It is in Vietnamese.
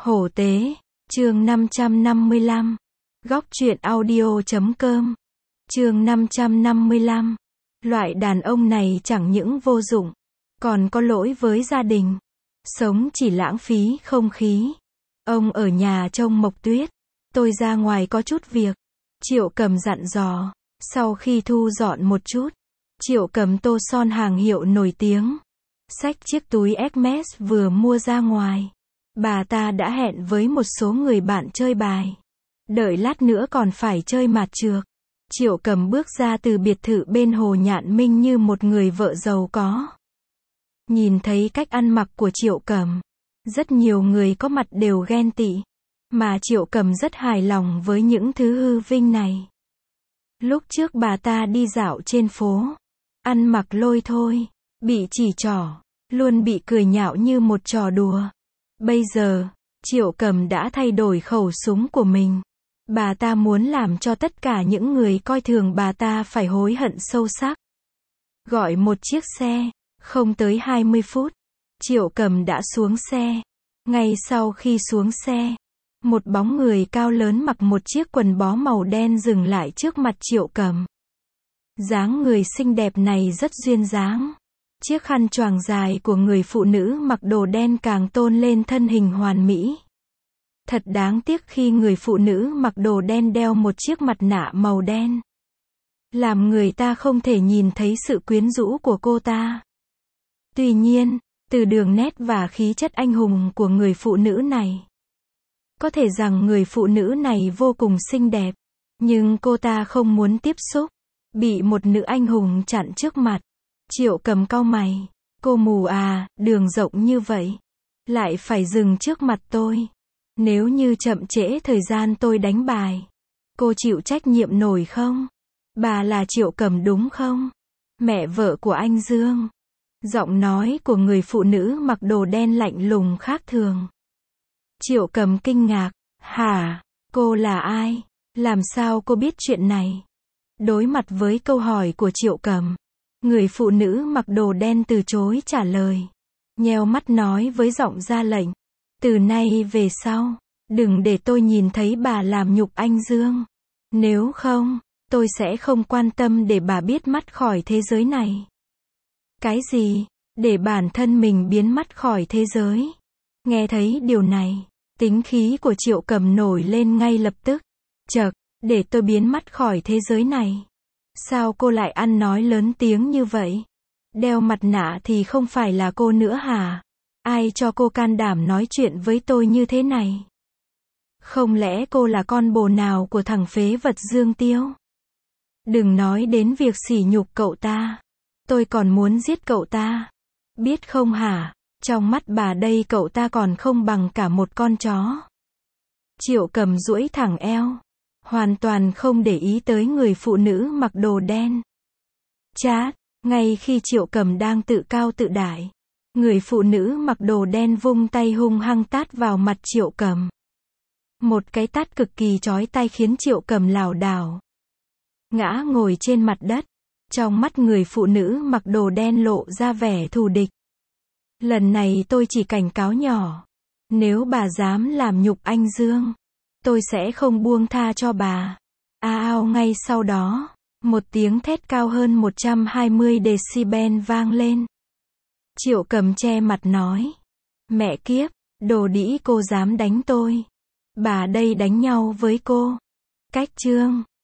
Hổ tế, chương 555. Góc truyện audio.com. Chương 555. Loại đàn ông này chẳng những vô dụng, còn có lỗi với gia đình. Sống chỉ lãng phí không khí. Ông ở nhà trông Mộc Tuyết. Tôi ra ngoài có chút việc. Triệu Cầm dặn dò. Sau khi thu dọn một chút, Triệu Cầm tô son hàng hiệu nổi tiếng. Xách chiếc túi Hermes vừa mua ra ngoài. Bà ta đã hẹn với một số người bạn chơi bài. Đợi lát nữa còn phải chơi mạt trược. Triệu Cầm bước ra từ biệt thự bên Hồ Nhạn Minh như một người vợ giàu có. Nhìn thấy cách ăn mặc của Triệu Cầm, rất nhiều người có mặt đều ghen tị. Mà Triệu Cầm rất hài lòng với những thứ hư vinh này. Lúc trước bà ta đi dạo trên phố, ăn mặc lôi thôi, bị chỉ trỏ, luôn bị cười nhạo như một trò đùa. Bây giờ, Triệu Cầm đã thay đổi khẩu súng của mình. Bà ta muốn làm cho tất cả những người coi thường bà ta phải hối hận sâu sắc. Gọi một chiếc xe, không tới 20 phút, Triệu Cầm đã xuống xe. Ngay sau khi xuống xe, một bóng người cao lớn mặc một chiếc quần bó màu đen dừng lại trước mặt Triệu Cầm. Dáng người xinh đẹp này rất duyên dáng. Chiếc khăn choàng dài của người phụ nữ mặc đồ đen càng tôn lên thân hình hoàn mỹ. Thật đáng tiếc khi người phụ nữ mặc đồ đen đeo một chiếc mặt nạ màu đen, làm người ta không thể nhìn thấy sự quyến rũ của cô ta. Tuy nhiên, từ đường nét và khí chất anh hùng của người phụ nữ này, có thể rằng người phụ nữ này vô cùng xinh đẹp. Nhưng cô ta không muốn tiếp xúc, bị một nữ anh hùng chặn trước mặt. Triệu Cầm cau mày. Cô mù à, đường rộng như vậy, lại phải dừng trước mặt tôi. Nếu như chậm trễ thời gian tôi đánh bài, cô chịu trách nhiệm nổi không? Bà là Triệu Cầm đúng không? Mẹ vợ của anh Dương. Giọng nói của người phụ nữ mặc đồ đen lạnh lùng khác thường. Triệu Cầm kinh ngạc. Hả? Cô là ai? Làm sao cô biết chuyện này? Đối mặt với câu hỏi của Triệu Cầm, người phụ nữ mặc đồ đen từ chối trả lời. Nheo mắt nói với giọng ra lệnh. Từ nay về sau, đừng để tôi nhìn thấy bà làm nhục anh Dương. Nếu không, tôi sẽ không quan tâm để bà biết mắt khỏi thế giới này. Cái gì? Để bản thân mình biến mất khỏi thế giới? Nghe thấy điều này, tính khí của Triệu Cầm nổi lên ngay lập tức. Chậc, để tôi biến mất khỏi thế giới này? Sao cô lại ăn nói lớn tiếng như vậy? Đeo mặt nạ thì không phải là cô nữa hả? Ai cho cô can đảm nói chuyện với tôi như thế này? Không lẽ cô là con bồ nào của thằng phế vật Dương Tiêu? Đừng nói đến việc sỉ nhục cậu ta. Tôi còn muốn giết cậu ta. Biết không hả? Trong mắt bà đây cậu ta còn không bằng cả một con chó. Triệu Cầm duỗi thẳng eo, hoàn toàn không để ý tới người phụ nữ mặc đồ đen. Chát, ngay khi Triệu Cầm đang tự cao tự đại, người phụ nữ mặc đồ đen vung tay hung hăng tát vào mặt Triệu Cầm. Một cái tát cực kỳ chói tai khiến Triệu Cầm lảo đảo, ngã ngồi trên mặt đất. Trong mắt người phụ nữ mặc đồ đen lộ ra vẻ thù địch. Lần này tôi chỉ cảnh cáo nhỏ. Nếu bà dám làm nhục anh Dương, tôi sẽ không buông tha cho bà. Ao ngay sau đó, một tiếng thét cao hơn 120 decibel vang lên. Triệu Cầm che mặt nói. Mẹ kiếp, đồ đĩ cô dám đánh tôi. Bà đây đánh nhau với cô. Cách chương.